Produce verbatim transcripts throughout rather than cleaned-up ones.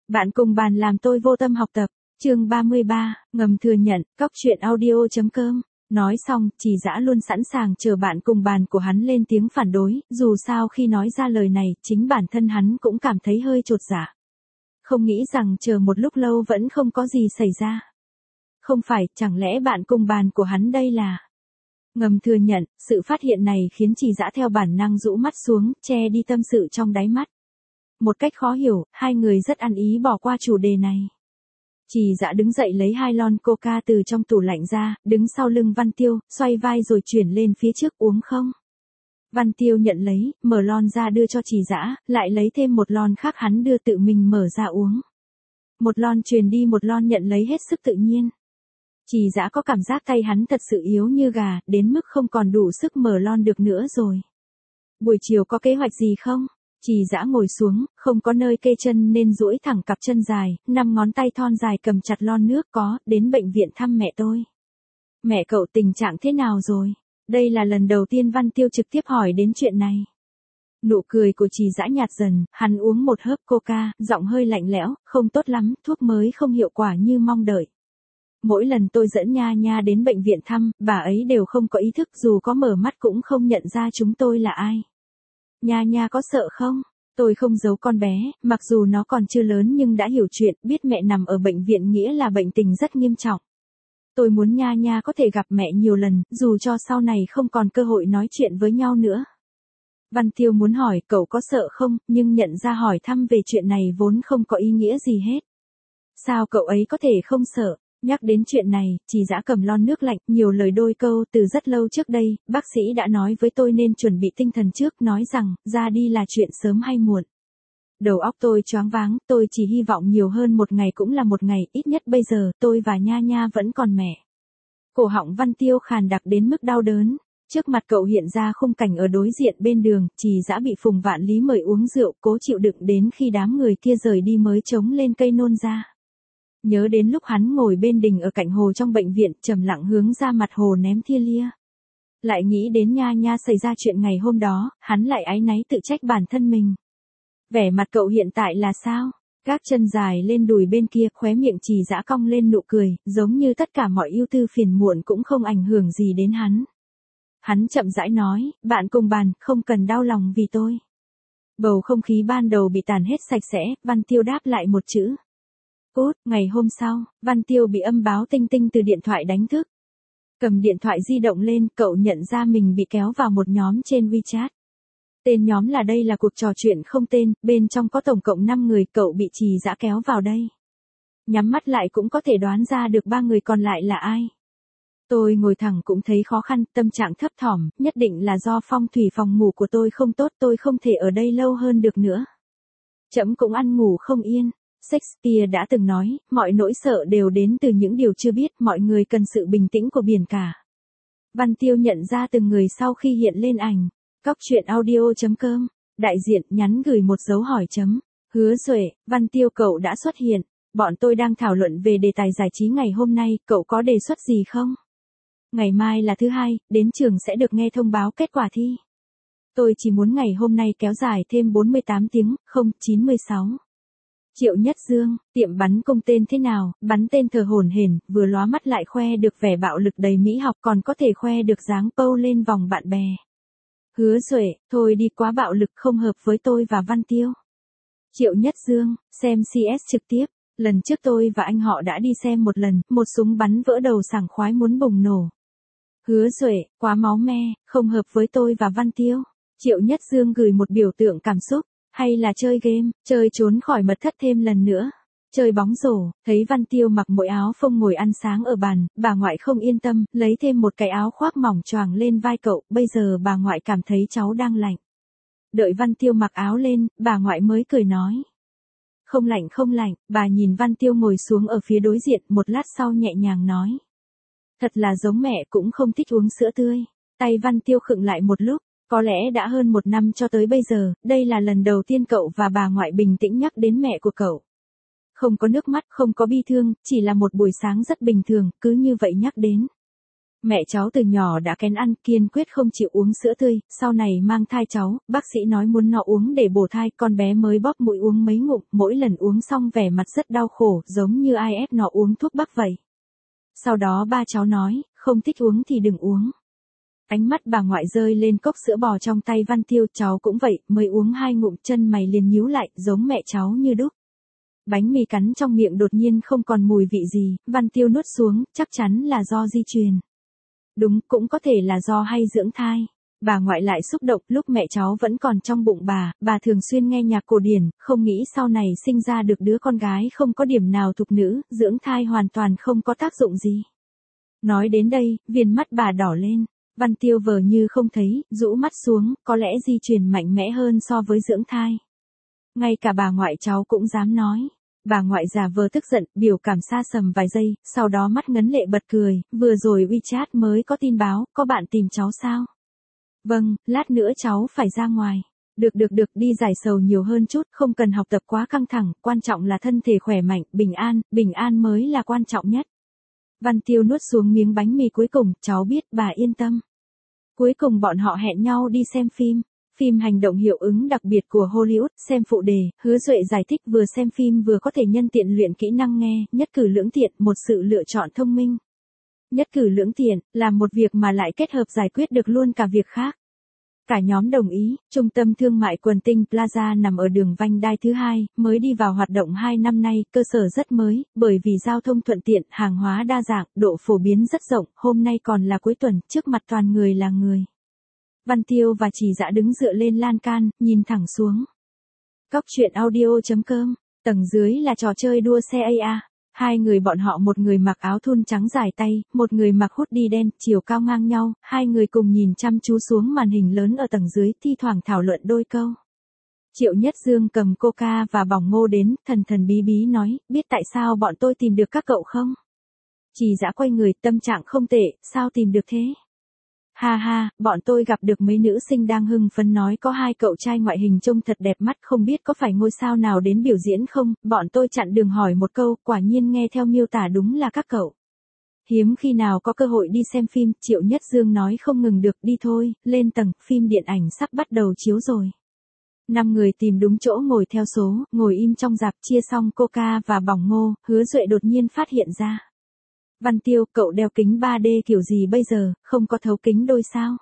Bạn cùng bàn làm tôi vô tâm học tập. Chương ba mươi ba, ngầm thừa nhận, cóc truyện audio.com. Nói xong, Trì Dã luôn sẵn sàng chờ bạn cùng bàn của hắn lên tiếng phản đối, dù sao khi nói ra lời này, chính bản thân hắn cũng cảm thấy hơi chột dạ. Không nghĩ rằng chờ một lúc lâu vẫn không có gì xảy ra. Không phải, chẳng lẽ bạn cùng bàn của hắn đây là... Ngầm thừa nhận, sự phát hiện này khiến Trì Dã theo bản năng rũ mắt xuống, che đi tâm sự trong đáy mắt. Một cách khó hiểu, hai người rất ăn ý bỏ qua chủ đề này. Trì Dã đứng dậy lấy hai lon coca từ trong tủ lạnh ra, đứng sau lưng Văn Tiêu, xoay vai rồi chuyển lên phía trước uống không. Văn Tiêu nhận lấy, mở lon ra đưa cho Trì Dã, lại lấy thêm một lon khác hắn đưa tự mình mở ra uống. Một lon truyền đi một lon nhận lấy hết sức tự nhiên. Trì Dã có cảm giác tay hắn thật sự yếu như gà, đến mức không còn đủ sức mở lon được nữa rồi. Buổi chiều có kế hoạch gì không? Trì Dã ngồi xuống, không có nơi kê chân nên duỗi thẳng cặp chân dài, năm ngón tay thon dài cầm chặt lon nước có, đến bệnh viện thăm mẹ tôi. Mẹ cậu tình trạng thế nào rồi? Đây là lần đầu tiên Văn Tiêu trực tiếp hỏi đến chuyện này. Nụ cười của Trì Dã nhạt dần, hắn uống một hớp coca, giọng hơi lạnh lẽo, không tốt lắm, thuốc mới không hiệu quả như mong đợi. Mỗi lần tôi dẫn Nha Nha đến bệnh viện thăm, bà ấy đều không có ý thức, dù có mở mắt cũng không nhận ra chúng tôi là ai. Nha Nha có sợ không? Tôi không giấu con bé, mặc dù nó còn chưa lớn nhưng đã hiểu chuyện, biết mẹ nằm ở bệnh viện nghĩa là bệnh tình rất nghiêm trọng. Tôi muốn Nha Nha có thể gặp mẹ nhiều lần, dù cho sau này không còn cơ hội nói chuyện với nhau nữa. Văn Tiêu muốn hỏi cậu có sợ không, nhưng nhận ra hỏi thăm về chuyện này vốn không có ý nghĩa gì hết. Sao cậu ấy có thể không sợ? Nhắc đến chuyện này, Trì Dã cầm lon nước lạnh, nhiều lời đôi câu, từ rất lâu trước đây, bác sĩ đã nói với tôi nên chuẩn bị tinh thần trước, nói rằng, ra đi là chuyện sớm hay muộn. Đầu óc tôi choáng váng, tôi chỉ hy vọng nhiều hơn một ngày cũng là một ngày, ít nhất bây giờ, tôi và Nha Nha vẫn còn mẹ. Cổ họng Văn Tiêu khàn đặc đến mức đau đớn. Trước mặt cậu hiện ra khung cảnh ở đối diện bên đường, Trì Dã bị Phùng Vạn Lý mời uống rượu, cố chịu đựng đến khi đám người kia rời đi mới chống lên cây nôn ra. Nhớ đến lúc hắn ngồi bên đình ở cạnh hồ trong bệnh viện, trầm lặng hướng ra mặt hồ ném thia lia. Lại nghĩ đến Nha Nha xảy ra chuyện ngày hôm đó, hắn lại áy náy tự trách bản thân mình. Vẻ mặt cậu hiện tại là sao? Gác chân dài lên đùi bên kia, khóe miệng Trì Dã cong lên nụ cười, giống như tất cả mọi ưu tư phiền muộn cũng không ảnh hưởng gì đến hắn. Hắn chậm rãi nói, bạn cùng bàn, không cần đau lòng vì tôi. Bầu không khí ban đầu bị tàn hết sạch sẽ, Văn Tiêu đáp lại một chữ. Cút, ngày hôm sau, Văn Tiêu bị âm báo tinh tinh từ điện thoại đánh thức. Cầm điện thoại di động lên, cậu nhận ra mình bị kéo vào một nhóm trên WeChat. Tên nhóm là đây là cuộc trò chuyện không tên, bên trong có tổng cộng năm người, cậu bị Trì Dã kéo vào đây. Nhắm mắt lại cũng có thể đoán ra được ba người còn lại là ai. Tôi ngồi thẳng cũng thấy khó khăn, tâm trạng thấp thỏm, nhất định là do phong thủy phòng ngủ của tôi không tốt, tôi không thể ở đây lâu hơn được nữa. Trẫm cũng ăn ngủ không yên. Shakespeare đã từng nói, mọi nỗi sợ đều đến từ những điều chưa biết, mọi người cần sự bình tĩnh của biển cả. Văn Tiêu nhận ra từng người sau khi hiện lên ảnh. Cóc truyện audio.com, đại diện nhắn gửi một dấu hỏi chấm. Hứa Duệ, Văn Tiêu cậu đã xuất hiện. Bọn tôi đang thảo luận về đề tài giải trí ngày hôm nay, cậu có đề xuất gì không? Ngày mai là thứ hai, đến trường sẽ được nghe thông báo kết quả thi. Tôi chỉ muốn ngày hôm nay kéo dài thêm bốn mươi tám tiếng, không, chín mươi sáu. Triệu Nhất Dương, tiệm bắn cung tên thế nào, bắn tên thờ hổn hển, vừa lóa mắt lại khoe được vẻ bạo lực đầy mỹ học, còn có thể khoe được dáng pâu lên vòng bạn bè. Hứa Duệ, thôi đi, quá bạo lực, không hợp với tôi và Văn Tiêu. Triệu Nhất Dương, xem xê ét trực tiếp, lần trước tôi và anh họ đã đi xem một lần, một súng bắn vỡ đầu sảng khoái muốn bùng nổ. Hứa Duệ, quá máu me, không hợp với tôi và Văn Tiêu. Triệu Nhất Dương gửi một biểu tượng cảm xúc. Hay là chơi game, chơi trốn khỏi mật thất thêm lần nữa. Chơi bóng rổ, thấy Văn Tiêu mặc mỗi áo phông ngồi ăn sáng ở bàn, bà ngoại không yên tâm, lấy thêm một cái áo khoác mỏng choàng lên vai cậu, bây giờ bà ngoại cảm thấy cháu đang lạnh. Đợi Văn Tiêu mặc áo lên, bà ngoại mới cười nói. Không lạnh không lạnh, bà nhìn Văn Tiêu ngồi xuống ở phía đối diện, một lát sau nhẹ nhàng nói. Thật là giống mẹ, cũng không thích uống sữa tươi. Tay Văn Tiêu khựng lại một lúc. Có lẽ đã hơn một năm cho tới bây giờ, đây là lần đầu tiên cậu và bà ngoại bình tĩnh nhắc đến mẹ của cậu. Không có nước mắt, không có bi thương, chỉ là một buổi sáng rất bình thường, cứ như vậy nhắc đến. Mẹ cháu từ nhỏ đã kén ăn, kiên quyết không chịu uống sữa tươi, sau này mang thai cháu, bác sĩ nói muốn nó uống để bổ thai, con bé mới bóp mũi uống mấy ngụm, mỗi lần uống xong vẻ mặt rất đau khổ, giống như ai ép nó uống thuốc bắc vậy. Sau đó ba cháu nói, không thích uống thì đừng uống. Ánh mắt bà ngoại rơi lên cốc sữa bò trong tay Văn Tiêu, cháu cũng vậy, mới uống hai ngụm chân mày liền nhíu lại, giống mẹ cháu như đúc. Bánh mì cắn trong miệng đột nhiên không còn mùi vị gì, Văn Tiêu nuốt xuống, chắc chắn là do di truyền. Đúng, cũng có thể là do hay dưỡng thai. Bà ngoại lại xúc động, lúc mẹ cháu vẫn còn trong bụng bà, bà thường xuyên nghe nhạc cổ điển, không nghĩ sau này sinh ra được đứa con gái không có điểm nào thục nữ, dưỡng thai hoàn toàn không có tác dụng gì. Nói đến đây, viền mắt bà đỏ lên. Văn Tiêu vờ như không thấy, rũ mắt xuống, có lẽ di truyền mạnh mẽ hơn so với dưỡng thai. Ngay cả bà ngoại cháu cũng dám nói. Bà ngoại già vờ tức giận, biểu cảm xa sầm vài giây, sau đó mắt ngấn lệ bật cười, vừa rồi WeChat mới có tin báo, có bạn tìm cháu sao? Vâng, lát nữa cháu phải ra ngoài. Được được được, đi giải sầu nhiều hơn chút, không cần học tập quá căng thẳng, quan trọng là thân thể khỏe mạnh, bình an, bình an mới là quan trọng nhất. Văn Tiêu nuốt xuống miếng bánh mì cuối cùng, cháu biết, bà yên tâm. Cuối cùng bọn họ hẹn nhau đi xem phim. Phim hành động hiệu ứng đặc biệt của Hollywood, xem phụ đề, Hứa Duệ giải thích vừa xem phim vừa có thể nhân tiện luyện kỹ năng nghe, nhất cử lưỡng tiện, một sự lựa chọn thông minh. Nhất cử lưỡng tiện, làm một việc mà lại kết hợp giải quyết được luôn cả việc khác. Cả nhóm đồng ý, trung tâm thương mại Quần Tinh Plaza nằm ở đường Vành Đai thứ hai, mới đi vào hoạt động hai năm nay, cơ sở rất mới, bởi vì giao thông thuận tiện, hàng hóa đa dạng, độ phổ biến rất rộng, hôm nay còn là cuối tuần, trước mặt toàn người là người. Văn Tiêu và Trì Dã đứng dựa lên lan can, nhìn thẳng xuống. Cóc truyện audio chấm com, tầng dưới là trò chơi đua xe a a. Hai người bọn họ, một người mặc áo thun trắng dài tay, một người mặc hoodie đen, chiều cao ngang nhau, hai người cùng nhìn chăm chú xuống màn hình lớn ở tầng dưới, thi thoảng thảo luận đôi câu. Triệu Nhất Dương cầm coca và bỏng ngô đến, thần thần bí bí nói, biết tại sao bọn tôi tìm được các cậu không? Trì Dã quay người, tâm trạng không tệ, sao tìm được thế? Ha ha, bọn tôi gặp được mấy nữ sinh đang hưng phấn nói có hai cậu trai ngoại hình trông thật đẹp mắt, không biết có phải ngôi sao nào đến biểu diễn không, bọn tôi chặn đường hỏi một câu, quả nhiên nghe theo miêu tả đúng là các cậu. Hiếm khi nào có cơ hội đi xem phim, Triệu Nhất Dương nói không ngừng được, đi thôi, lên tầng, phim điện ảnh sắp bắt đầu chiếu rồi. Năm người tìm đúng chỗ ngồi theo số, ngồi im trong rạp, chia xong coca và bỏng ngô, Hứa Duệ đột nhiên phát hiện ra. Văn Tiêu, cậu đeo kính ba D kiểu gì bây giờ, không có thấu kính đôi sao?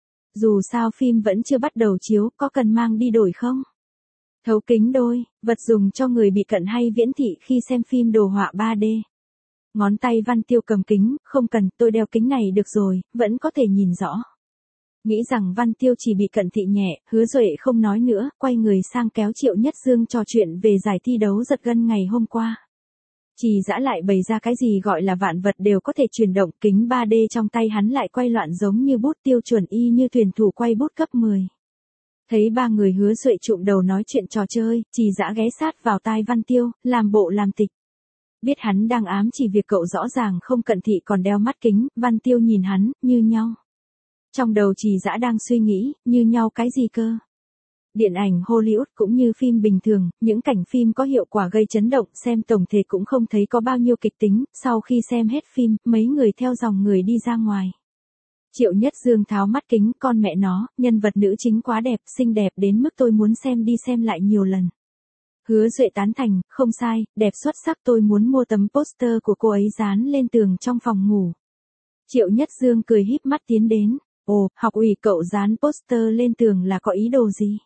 Dù sao phim vẫn chưa bắt đầu chiếu, có cần mang đi đổi không? Thấu kính đôi, vật dùng cho người bị cận hay viễn thị khi xem phim đồ họa ba D. Ngón tay Văn Tiêu cầm kính, không cần, tôi đeo kính này được rồi, vẫn có thể nhìn rõ. Nghĩ rằng Văn Tiêu chỉ bị cận thị nhẹ, Hứa Duệ không nói nữa, quay người sang kéo Triệu Nhất Dương trò chuyện về giải thi đấu giật gân ngày hôm qua. Trì Dã lại bày ra cái gì gọi là vạn vật đều có thể chuyển động, kính ba D trong tay hắn lại quay loạn giống như bút, tiêu chuẩn y như thuyền thủ quay bút cấp mười. Thấy ba người Hứa Duệ trụm đầu nói chuyện trò chơi, Trì Dã ghé sát vào tai Văn Tiêu, làm bộ làm tịch. Biết hắn đang ám chỉ việc cậu rõ ràng không cận thị còn đeo mắt kính, Văn Tiêu nhìn hắn, như nhau. Trong đầu Trì Dã đang suy nghĩ, như nhau cái gì cơ? Điện ảnh Hollywood cũng như phim bình thường, những cảnh phim có hiệu quả gây chấn động, xem tổng thể cũng không thấy có bao nhiêu kịch tính, sau khi xem hết phim, mấy người theo dòng người đi ra ngoài. Triệu Nhất Dương tháo mắt kính, con mẹ nó, nhân vật nữ chính quá đẹp, xinh đẹp đến mức tôi muốn xem đi xem lại nhiều lần. Hứa Duệ tán thành, không sai, đẹp xuất sắc, tôi muốn mua tấm poster của cô ấy dán lên tường trong phòng ngủ. Triệu Nhất Dương cười híp mắt tiến đến, ồ, học ủy cậu dán poster lên tường là có ý đồ gì?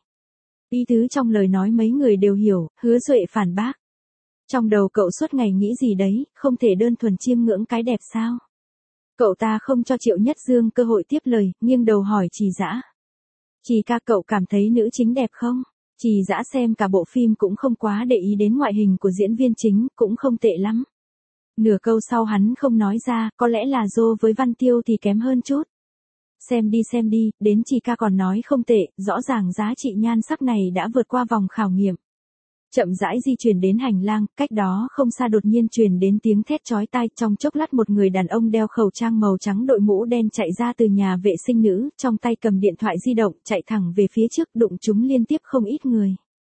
Ý tứ trong lời nói mấy người đều hiểu, Hứa Duệ phản bác. Trong đầu cậu suốt ngày nghĩ gì đấy, không thể đơn thuần chiêm ngưỡng cái đẹp sao? Cậu ta không cho Triệu Nhất Dương cơ hội tiếp lời, nghiêng đầu hỏi Trì Dã. Trì ca, cậu cảm thấy nữ chính đẹp không? Trì Dã xem cả bộ phim cũng không quá để ý đến ngoại hình của diễn viên chính, cũng không tệ lắm. Nửa câu sau hắn không nói ra, có lẽ là Dô với Văn Tiêu thì kém hơn chút. Xem đi xem đi, đến Trì ca còn nói không tệ, rõ ràng giá trị nhan sắc này đã vượt qua vòng khảo nghiệm. Chậm rãi di chuyển đến hành lang, cách đó không xa đột nhiên truyền đến tiếng thét chói tai, trong chốc lát một người đàn ông đeo khẩu trang màu trắng đội mũ đen chạy ra từ nhà vệ sinh nữ, trong tay cầm điện thoại di động, chạy thẳng về phía trước, đụng trúng liên tiếp không ít người.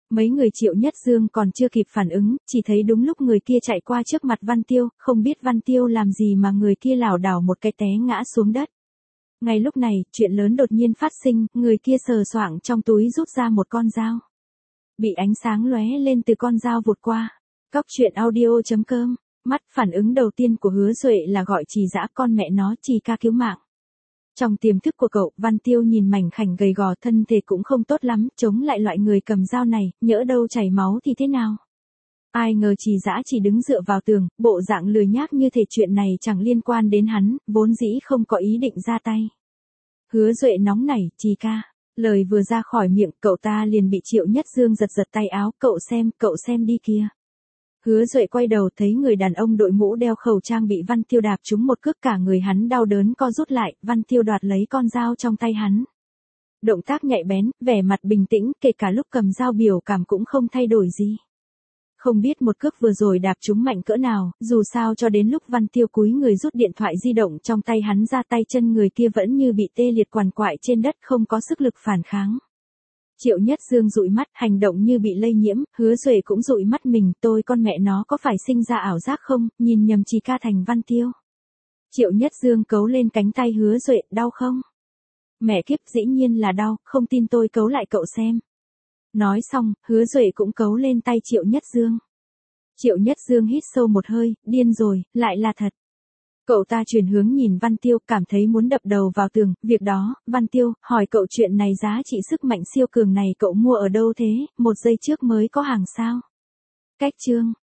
Mấy người Triệu Nhất Dương còn chưa kịp phản ứng, chỉ thấy đúng lúc người kia chạy qua trước mặt Văn Tiêu, không biết Văn Tiêu làm gì mà người kia lảo đảo một cái té ngã xuống đất. Ngay lúc này, chuyện lớn đột nhiên phát sinh, người kia sờ soạng trong túi rút ra một con dao. Bị ánh sáng lóe lên từ con dao vụt qua. Cóc truyện audio chấm com. Mắt phản ứng đầu tiên của Hứa Duệ là gọi Trì Dã, con mẹ nó, Trì ca cứu mạng. Trong tiềm thức của cậu, Văn Tiêu nhìn mảnh khảnh gầy gò, thân thể cũng không tốt lắm, chống lại loại người cầm dao này, nhỡ đâu chảy máu thì thế nào. Ai ngờ Trì Dã chỉ đứng dựa vào tường, bộ dạng lười nhác như thể chuyện này chẳng liên quan đến hắn, vốn dĩ không có ý định ra tay. Hứa Duệ nóng nảy, Trì ca. Lời vừa ra khỏi miệng, cậu ta liền bị Triệu Nhất Dương giật giật tay áo, cậu xem, cậu xem đi kìa. Hứa Duệ quay đầu thấy người đàn ông đội mũ đeo khẩu trang bị Văn Tiêu đạp trúng một cước, cả người hắn đau đớn co rút lại, Văn Tiêu đoạt lấy con dao trong tay hắn. Động tác nhạy bén, vẻ mặt bình tĩnh, kể cả lúc cầm dao biểu cảm cũng không thay đổi gì. Không biết một cước vừa rồi đạp trúng mạnh cỡ nào, dù sao cho đến lúc Văn Tiêu cúi người rút điện thoại di động trong tay hắn ra, tay chân người kia vẫn như bị tê liệt quằn quại trên đất, không có sức lực phản kháng. Triệu Nhất Dương dụi mắt, hành động như bị lây nhiễm, Hứa Duệ cũng dụi mắt mình, tôi con mẹ nó có phải sinh ra ảo giác không, nhìn nhầm Trì ca thành Văn Tiêu. Triệu Nhất Dương cấu lên cánh tay Hứa Duệ, đau không? Mẹ kiếp, dĩ nhiên là đau, không tin tôi cấu lại cậu xem. Nói xong, Hứa Duệ cũng cấu lên tay Triệu Nhất Dương. Triệu Nhất Dương hít sâu một hơi, điên rồi, lại là thật. Cậu ta chuyển hướng nhìn Văn Tiêu, cảm thấy muốn đập đầu vào tường, việc đó, Văn Tiêu, hỏi cậu chuyện này, giá trị sức mạnh siêu cường này cậu mua ở đâu thế, một giây trước mới có hàng sao? Cách chương.